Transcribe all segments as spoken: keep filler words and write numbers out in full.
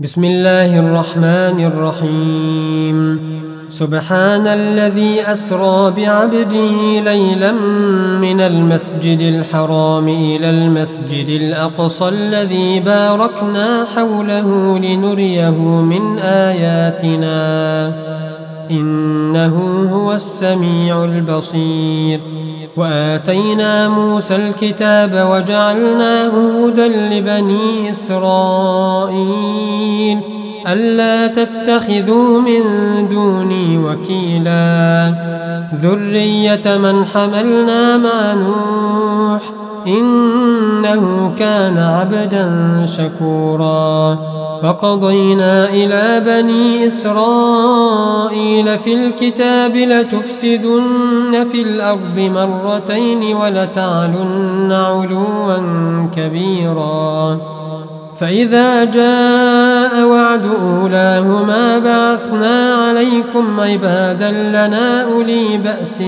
بسم الله الرحمن الرحيم سبحان الذي أسرى بعبده ليلا من المسجد الحرام إلى المسجد الأقصى الذي باركنا حوله لنريه من آياتنا إنه هو السميع البصير وآتينا موسى الكتاب وجعلناه هدى لبني إسرائيل ألا تتخذوا من دوني وكيلا ذرية من حملنا مع نوح إنه كان عبدا شكورا وقضينا إلى بني إسرائيل في الكتاب لتفسدن في الأرض مرتين ولتعلن علوا كبيرا فإذا جاء وعد أولاهما بعثنا عليكم عبادا لنا أولي بأس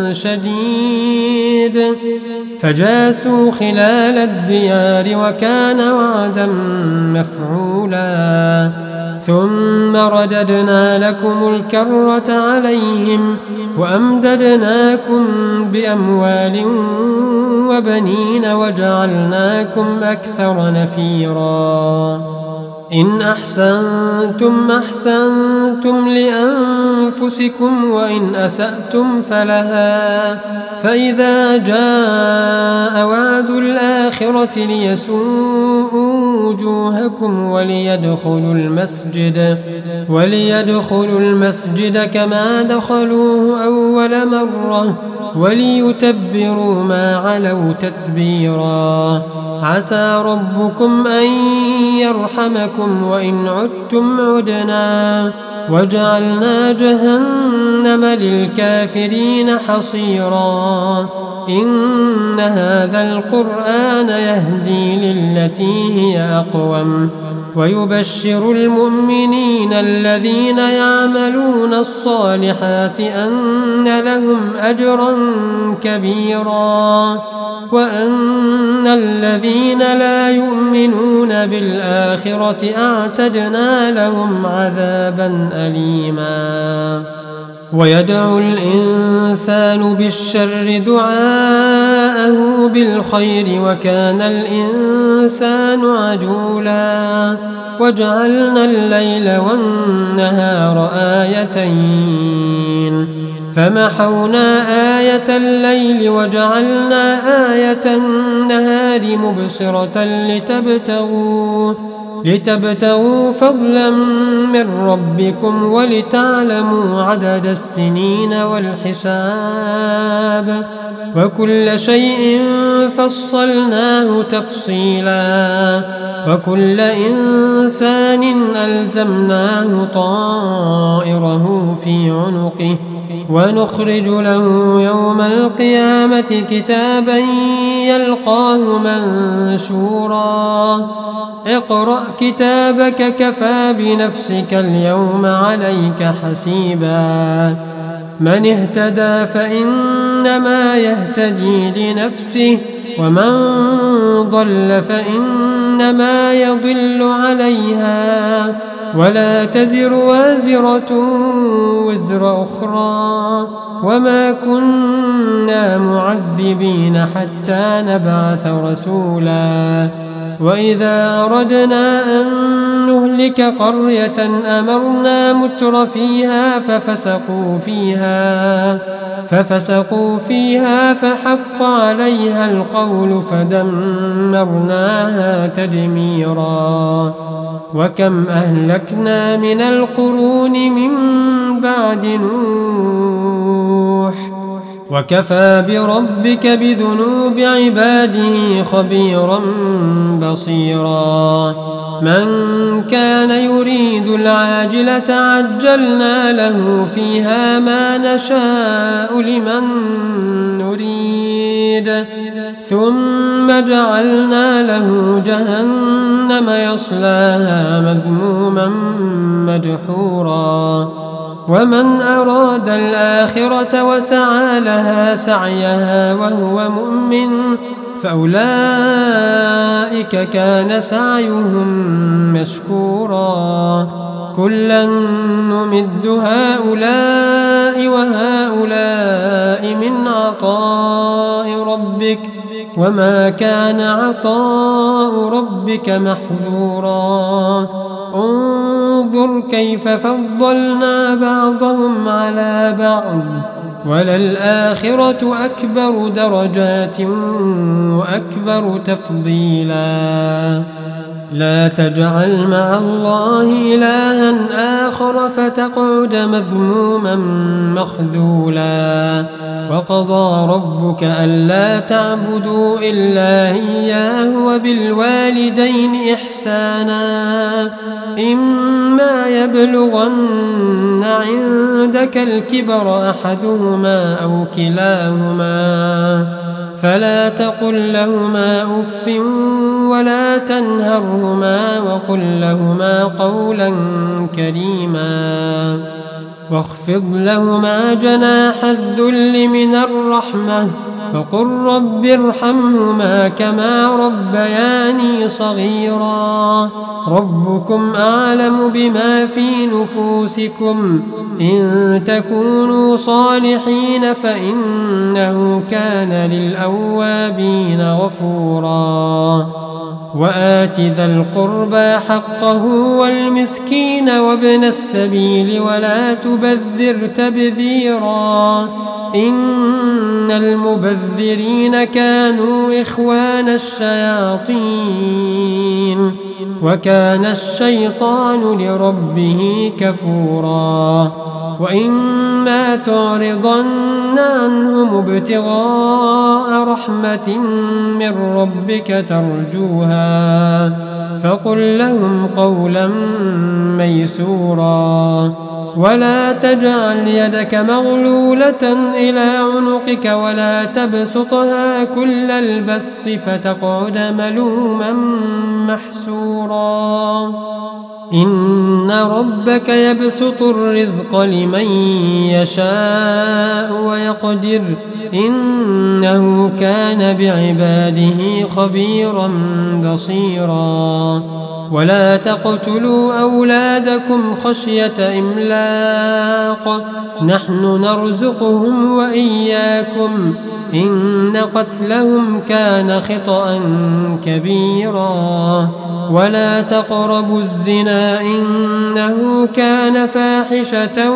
شديد فجاسوا خلال الديار وكان وعدا مفعولا ثم رددنا لكم الكرة عليهم وأمددناكم بأموال وبنين وجعلناكم أكثر نفيرا إن أحسنتم أحسنتم لأنفسكم وإن أسأتم فلها فإذا جاء وعد الآخرة ليسوءوا وجوهكم وليدخلوا المسجد وليدخلوا المسجد كما دخلوه أول مرة وليتبروا ما علوا تتبيرا عسى ربكم أن يرحمكم وإن عدتم عدنا وجعلنا جهنم للكافرين حصيرا إن هذا القرآن يهدي للتي هي أقوم ويبشر المؤمنين الذين يعملون الصالحات أن لهم أجرا كبيرا وأن الذين لا يؤمنون بالآخرة أعتدنا لهم عذابا أليما ويدعو الإنسان بالشر دعاءه بالخير وكان الإنسان عجولا وجعلنا الليل والنهار آيتين فمحونا آية الليل وجعلنا آية النهار مبصرة لتبتغوا لتبتغوا فضلا من ربكم ولتعلموا عدد السنين والحساب وكل شيء فصلناه تفصيلا وكل إنسان ألزمناه طائره في عنقه ونخرج له يوم القيامة كتابا يلقاه منشورا اقرأ كتابك كفى بنفسك اليوم عليك حسيبا من اهتدى فإنما يهتدي لنفسه ومن ضل فإنما يضل عليها ولا تزر وازرة وزر أخرى وما كنا معذبين حتى نبعث رسولا وإذا أردنا أن نهلك قرية أمرنا متر فيها ففسقوا فيها ففسقوا فيها فحق عليها القول فدمرناها تدميرا وكم أهلكنا من القرون من بعد نوح وكفى بربك بذنوب عباده خبيرا بصيرا من كان يريد العاجلة عجلنا له فيها ما نشاء لمن نريد ثم جعلنا له جهنم يصلاها مذموما مدحورا ومن أراد الآخرة وسعى لها سعيها وهو مؤمن فأولئك كان سعيهم مشكورا كلا نمد هؤلاء وهؤلاء من عطاء ربك وما كان عطاء ربك محظورا انظر كيف فضلنا بعضهم على بعض وللآخرة أكبر درجات وأكبر تفضيلا لا تجعل مع الله إلها آخر فتقعد مذموما مخذولا وقضى ربك ألا تعبدوا إلا إياه وبالوالدين إحسانا إما يبلغن عندك الكبر أحدهما أو كلاهما فلا تقل لهما أف ولا تنهرهما وقل لهما قولا كريما واخفض لهما جناح الذل من الرحمة وقل رب ارحمهما كما ربياني صغيرا ربكم أعلم بما في نفوسكم إن تكونوا صالحين فإنه كان للأوابين غفورا وآت ذا القربى حقه والمسكين وابن السبيل ولا تبذر تبذيرا إن المبذرين كانوا إخوان الشياطين وكان الشيطان لربه كفورا وإما تعرضن عنهم ابتغاء رحمة من ربك ترجوها فقل لهم قولا ميسورا ولا تجعل يدك مغلولة إلى عنقك ولا تبسطها كل البسط فتقعد ملوما محسورا إن ربك يبسط الرزق لمن يشاء ويقدر إنه كان بعباده خبيرا بصيرا ولا تقتلوا أولادكم خشية إملاق نحن نرزقهم وإياكم إن قتلهم كان خطأ كبيرا ولا تقربوا الزنا إنه كان فاحشة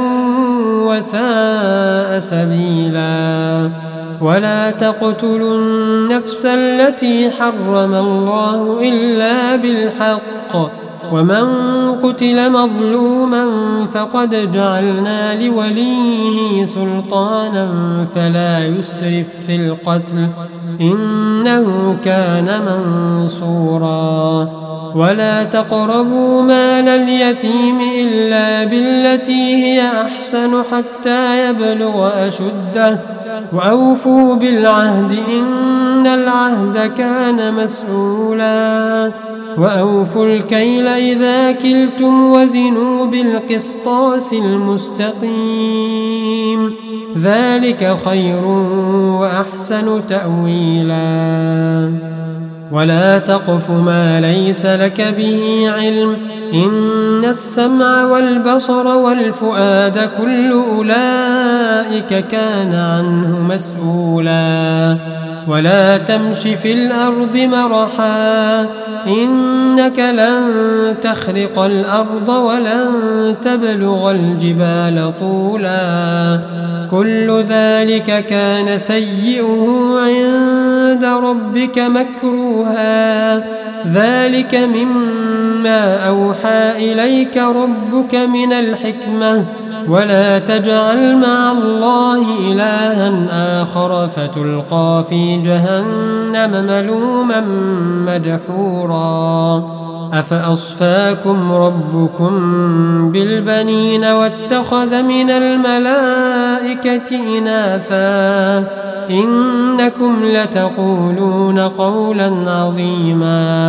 وساء سبيلا ولا تقتلوا النفس التي حرم الله إلا بالحق ومن قتل مظلوما فقد جعلنا لوليه سلطانا فلا يسرف في القتل إنه كان منصورا ولا تقربوا مال اليتيم إلا بالتي هي أحسن حتى يبلغ أشده وأوفوا بالعهد إن العهد كان مسؤولا وأوفوا الكيل إذا كلتم وزنوا بالقسطاس المستقيم ذلك خير وأحسن تأويلا ولا تقف ما ليس لك به علم إن السمع والبصر والفؤاد كل أولئك كان عنه مسؤولا ولا تمش في الأرض مرحا إنك لن تخرق الأرض ولن تبلغ الجبال طولا كل ذلك كان سيئه عند ربك مكروها ذلك مما أوحى إليك ربك من الحكمة ولا تجعل مع الله إلها آخر فتلقى في جهنم ملوما مدحورا أفأصفاكم ربكم بالبنين واتخذ من الملائكة إناثا إنكم لتقولون قولا عظيما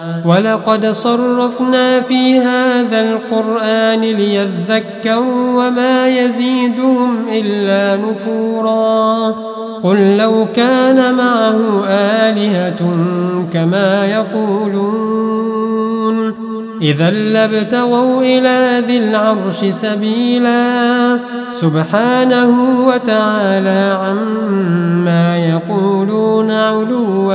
ولقد صرفنا في هذا القرآن ليذكروا وما يزيدهم إلا نفورا قل لو كان معه آلهة كما يقولون إذا لابتغوا إلى ذي العرش سبيلا سبحانه وتعالى عما يقولون علوا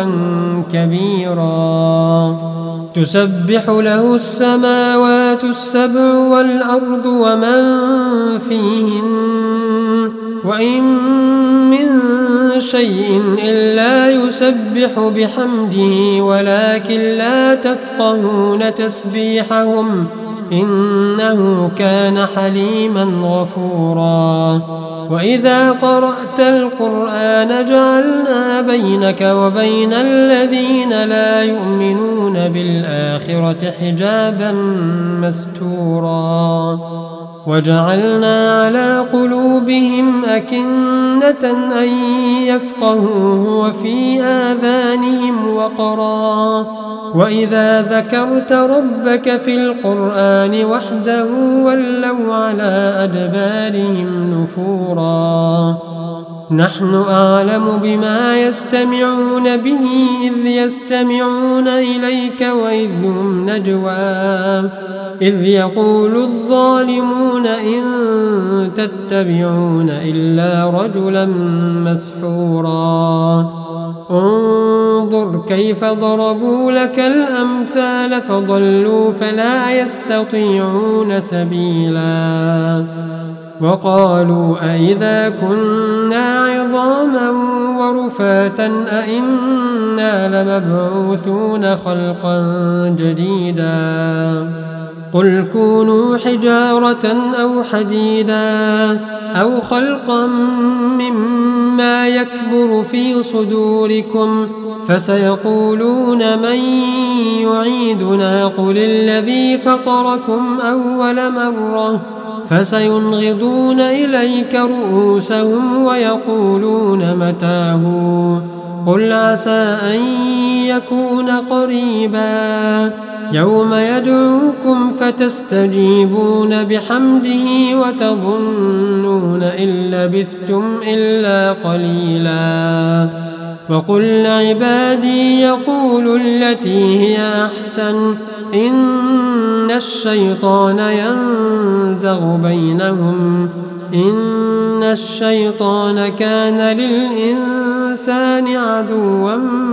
كبيرا تسبح له السماوات السبع والأرض ومن فيهن وإن من شيء إلا يسبح بحمده ولكن لا تفقهون تسبيحهم إنه كان حليما غفورا وإذا قرأت القرآن جعلنا بينك وبين الذين لا يؤمنون بالآخرة حجابا مستورا وجعلنا على قلوبهم أكنة أن يفقهوه وفي آذانهم وقرا وإذا ذكرت ربك في القرآن وحده ولوا على أدبارهم نفورا نحن أعلم بما يستمعون به إذ يستمعون إليك وإذ هم نجوى إذ يقول الظالمون إن تتبعون إلا رجلا مسحورا انظر كيف ضربوا لك الأمثال فضلوا فلا يستطيعون سبيلا وقالوا أئذا كنا عظاما ورفاتا أئنا لمبعوثون خلقا جديدا قل كونوا حجارة أو حديدا أو خلقا مما يكبر في صدوركم فسيقولون من يعيدنا قل الذي فطركم أول مرة فسينغضون إليك رؤوسهم ويقولون متاه قل عسى أن يكون قريبا يوم يدعوكم فتستجيبون بحمده وتظنون إن لبثتم إلا قليلا وقل لعبادي يقولوا التي هي أحسن إن الشيطان ينزغ بينهم إن الشيطان كان للإنسان عدوا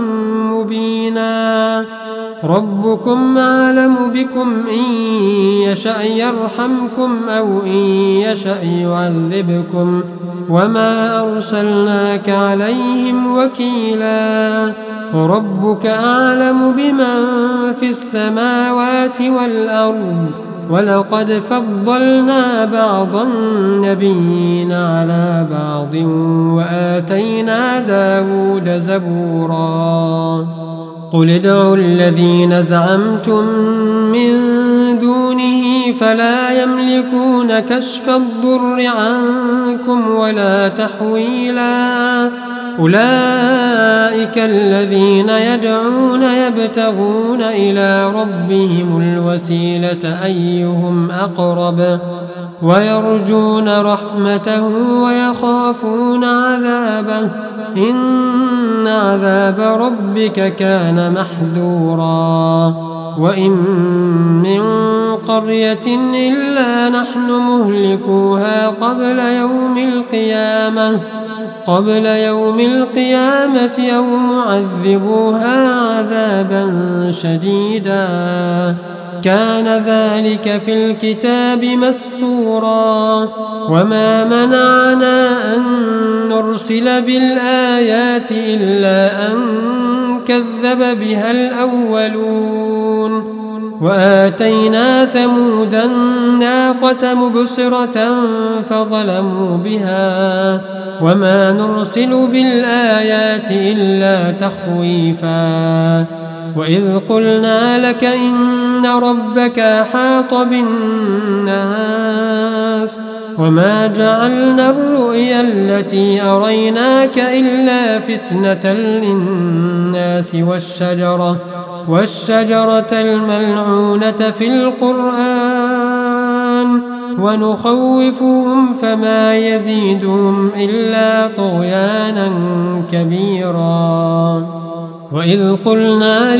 مبينا ربكم أعلم بكم إن يشأ يرحمكم أو إن يشأ يعذبكم وما أرسلناك عليهم وكيلا ربك أعلم بمن في السماوات والأرض ولقد فضلنا بعض النبيين على بعض وآتينا داود زبورا قل ادعوا الذين زعمتم من دونه فلا يملكون كشف الضر عنكم ولا تحويلا أولئك الذين يدعون يبتغون إلى ربهم الوسيلة أيهم أقرب ويرجون رحمته ويخافون عذابه إن عذاب ربك كان محذورا وإن من قرية إلا نحن مهلكوها قبل يوم القيامة قبل يوم القيامة أو معذبوها عذابا شديدا كان ذلك في الكتاب مسطورا وما منعنا أن نرسل بالآيات إلا أن كذب بها الأولون وآتينا ثمود الناقة مبصرة فظلموا بها وما نرسل بالآيات إلا تخويفا وإذ قلنا لك إن ربك أحاط بالناس وما جعلنا الرؤيا التي أريناك إلا فتنة للناس والشجرة والشجرة الملعونة في القرآن ونخوفهم فما يزيدهم إلا طغيانا كبيرا. وإذ قلنا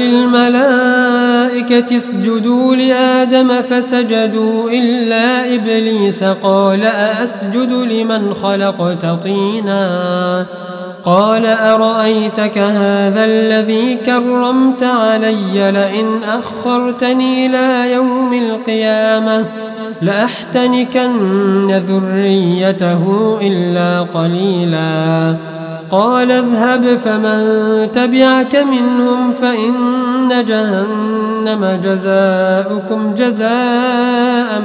للملائكة اسجدوا لآدم فسجدوا إلا إبليس قال أأسجد لمن خلقت طينا قال أرأيتك هذا الذي كرمت علي لئن أخرتني إلى يوم القيامة لأحتنكن ذريته إلا قليلا. قال اذهب فمن تبعك منهم فإن جهنم جزاؤكم جزاء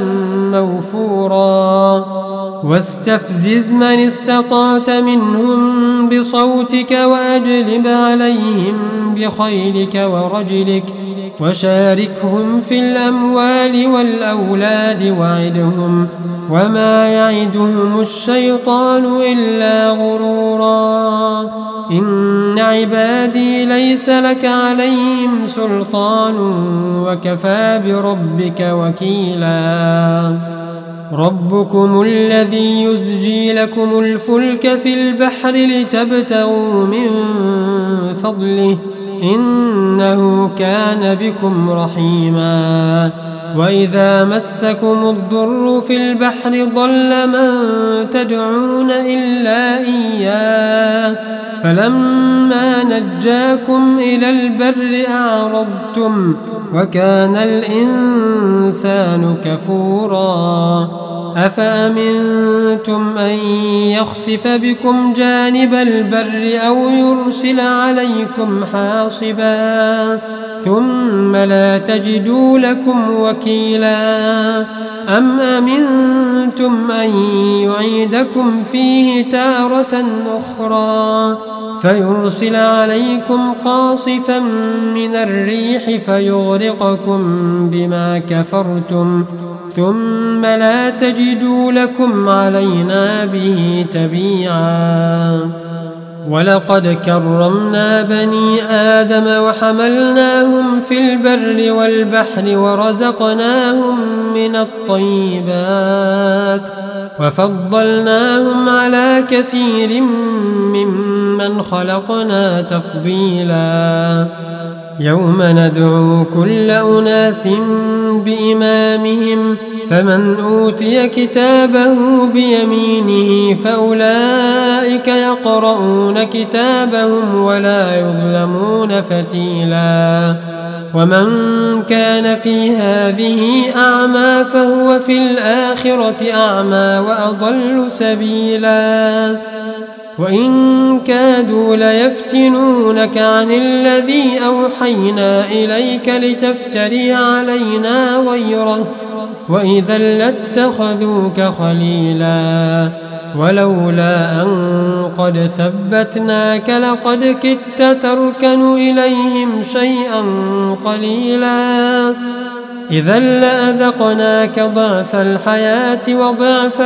موفورا. واستفزز من استطعت منهم بصوتك وأجلب عليهم بخيلك ورجلك وشاركهم في الأموال والأولاد وعدهم وما يعدهم الشيطان إلا غرورا. إن عبادي ليس لك عليهم سلطان وكفى بربك وكيلا. ربكم الذي يزجي لكم الفلك في البحر لتبتغوا من فضله إنه كان بكم رحيما. وإذا مسكم الضر في البحر ضل من تدعون إلا إياه فلما نجاكم إلى البر أعرضتم وكان الإنسان كفورا. أفأمنتم أن يخسف بكم جانب البر أو يرسل عليكم حاصبا ثم لا تجدوا لكم وكيلا. أم أمنتم أن يعيدكم فيه تارة أخرى فيرسل عليكم قاصفا من الريح فيغرقكم بما كفرتم ثم لا تجدوا لكم علينا به تبيعا. ولقد كرمنا بني آدم وحملناهم في البر والبحر ورزقناهم من الطيبات وفضلناهم على كثير ممن خلقنا تفضيلا. يوم ندعو كل أناس بإمامهم فمن أوتي كتابه بيمينه فأولئك يقرؤون كتابهم ولا يظلمون فتيلا. ومن كان في هذه أعمى فهو في الآخرة أعمى وأضل سبيلا. وإن كادوا ليفتنونك عن الذي أوحينا إليك لتفتري علينا غيره وإذا لاتخذوك خليلا. ولولا أن قد ثبتناك لقد كدت تركن إليهم شيئا قليلا. إذا لأذقناك ضعف الحياة وضعف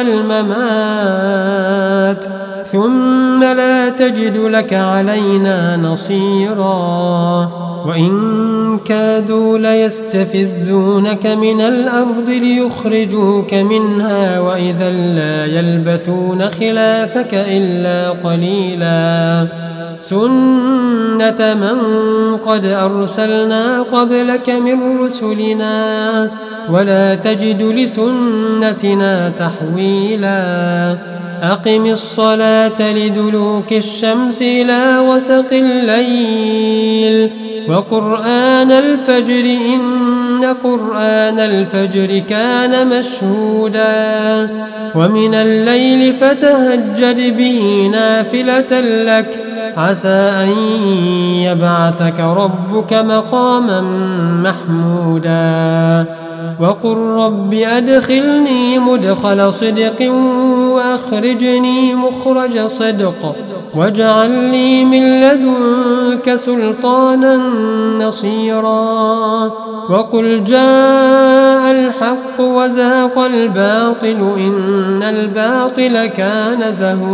الممات ثم لا تجد لك علينا نصيرا. وإن كادوا ليستفزونك من الأرض ليخرجوك منها وإذا لا يلبثون خلافك إلا قليلا. سنة من قد أرسلنا قبلك من رسلنا ولا تجد لسنتنا تحويلا. أقم الصلاة لدلوك الشمس إلى غسق الليل وقرآن الفجر إن قرآن الفجر كان مشهودا. ومن الليل فتهجد به نافلة لك عسى أن يبعثك ربك مقاما محمودا. وقل رب أدخلني مدخل صدق وأخرجني مخرج صدق واجعل لي من لدنك سلطانا نصيرا وقل جاء الحق وزهق الباطل إن الباطل كان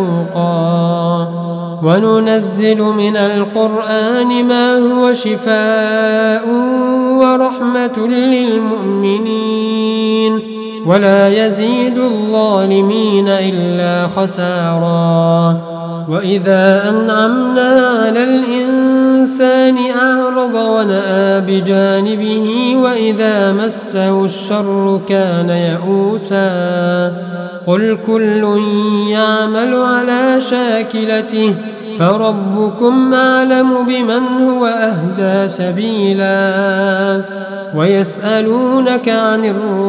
زهوقا وننزل من القرآن ما هو شفاء ورحمة للمؤمنين ولا يزيد الظالمين إلا خسارا وإذا أنعمنا على الإنسان أعرض ونأى بجانبه وإذا مسه الشر كان يئوسا قل كل يعمل على شاكلته فربكم أعلم بمن هو أهدى سبيلا ويسألونك عن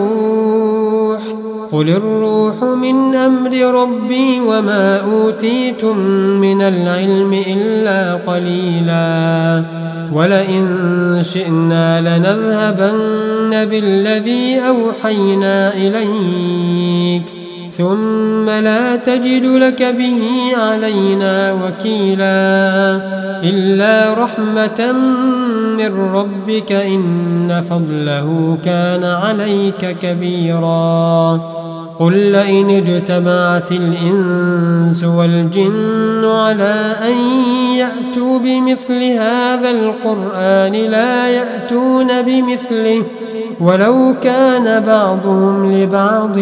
الروح قل الروح من أمر ربي وما أوتيتم من العلم إلا قليلا ولئن شئنا لنذهبن بالذي أوحينا إليك ثم لا تجد لك به علينا وكيلا إلا رحمة من ربك إن فضله كان عليك كبيرا قل لئن اجتمعت الإنس والجن على أن يأتوا بمثل هذا القرآن لا يأتون بمثله ولو كان بعضهم لبعض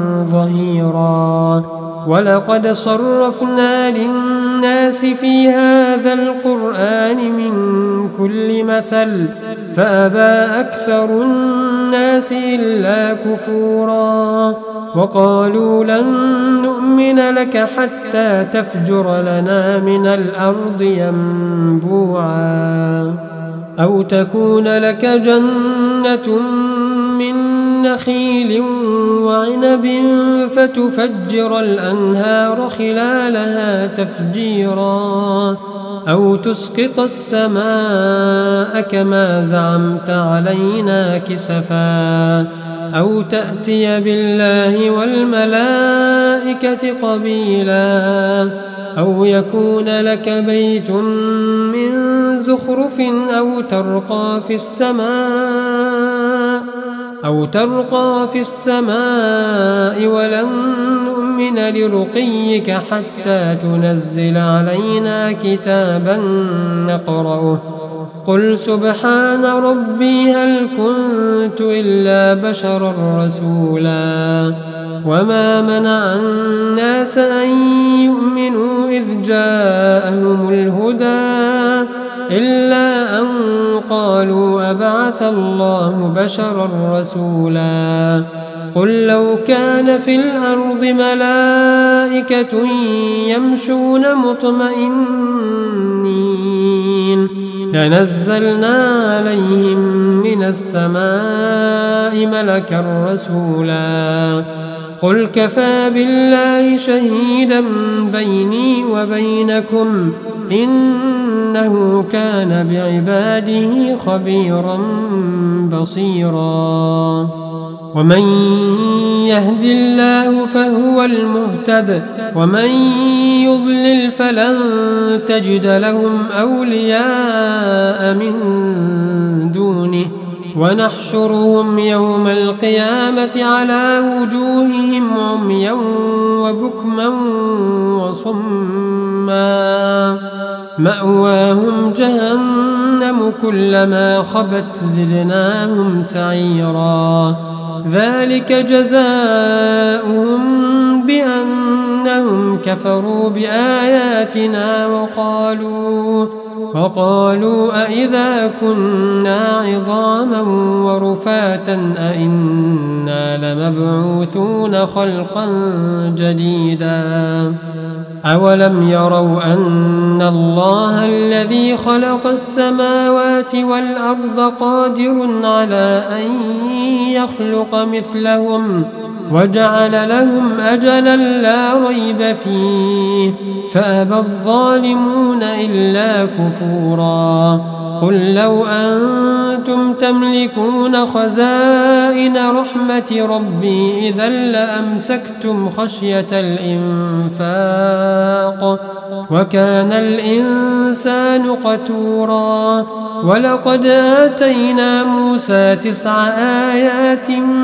ظهيرا ولقد صرفنا للناس في هذا القرآن من كل مثل فأبى أكثر الناس إلا كفورا وقالوا لن نؤمن لك حتى تفجر لنا من الأرض ينبوعا أو تكون لك جنة من نخيل وعنب فتفجر الأنهار خلالها تفجيرا أو تسقط السماء كما زعمت علينا كسفا أو تأتي بالله والملائكة قبيلا أو يكون لك بيت من زخرف أو ترقى في السماء أو ترقى في السماء ولن نؤمن لرقيك حتى تنزل علينا كتابا نقرأه قل سبحان ربي هل كنت إلا بشرا رسولا وما منع الناس أن يؤمنوا إذ جاءهم الهدى إلا أن قالوا أبعث الله بشرا رسولا قل لو كان في الأرض ملائكة يمشون مطمئنين لنزلنا عليهم من السماء ملكا رسولا قل كفى بالله شهيدا بيني وبينكم إنه كان بعباده خبيرا بصيرا ومن يهد الله فهو المهتد ومن يضلل فلن تجد لهم أولياء من دونه ونحشرهم يوم القيامة على وجوههم عميا وبكما وصما مأواهم جهنم كلما خبت زدناهم سعيرا ذلك جزاؤهم بأنهم كفروا بآياتنا وقالوا وقالوا أئذا كنا عظاما ورفاتا أئنا لمبعوثون خلقا جديدا أولم يروا أن الله الذي خلق السماوات والأرض قادر على أن يخلق مثلهم وجعل لهم أجلا لا ريب فيه فأبى الظالمون إلا كفورا قل لو أنتم تملكون خزائن رحمة ربي إذا لأمسكتم خشية الإنفاق وكان الإنسان قتورا ولقد آتينا موسى تسع آيات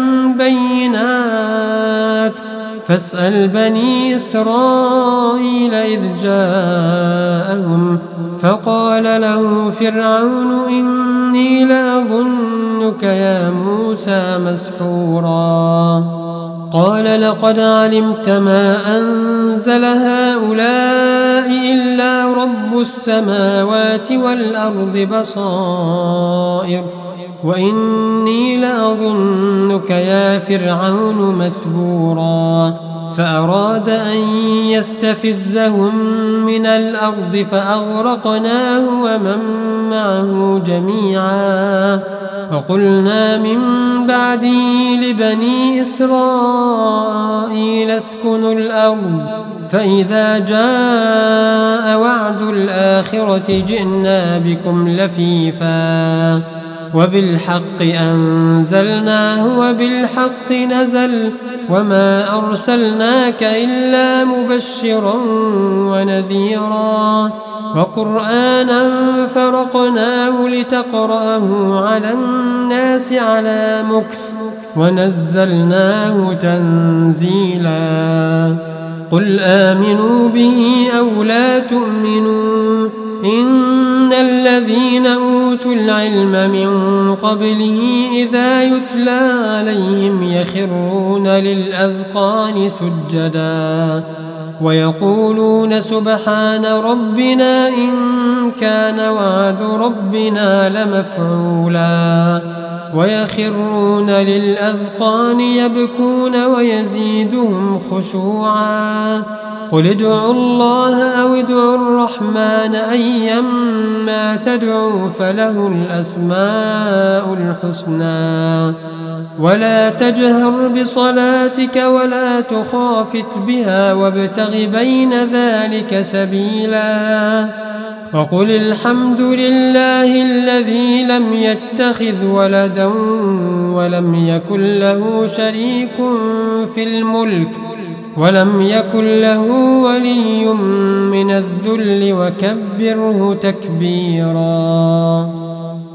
بينات فاسأل بني إسرائيل إذ جاءهم فقال له فرعون إني لأظنك يا موسى مسحورا قال لقد علمت ما أنزل هؤلاء إلا رب السماوات والأرض بصائر وإني لأظنك يا فرعون مثبورا فأراد أن يستفزهم من الأرض فأغرقناه ومن معه جميعا وقلنا من بعده لبني إسرائيل اسكنوا الأرض فإذا جاء وعد الآخرة جئنا بكم لفيفا وبالحق أنزلناه وبالحق نزل وما أرسلناك إلا مبشرا ونذيرا وقرآنا فرقناه لتقرأه على الناس على مكث ونزلناه تنزيلا قل آمنوا به أو لا تؤمنوا إن الذين أوتوا العلم من قبله إذا يتلى عليهم يخرون للأذقان سجدا ويقولون سبحان ربنا إن كان وعد ربنا لمفعولا ويخرون للأذقان يبكون ويزيدهم خشوعا قل ادعوا الله أو ادعوا الرحمن أيما تدعوا فله الأسماء الحسنى ولا تجهر بصلاتك ولا تخافت بها وابتغ بين ذلك سبيلا وقل الحمد لله الذي لم يتخذ ولدا ولم يكن له شريك في الملك ولم يكن له ولي من الذل وكبره تكبيرا.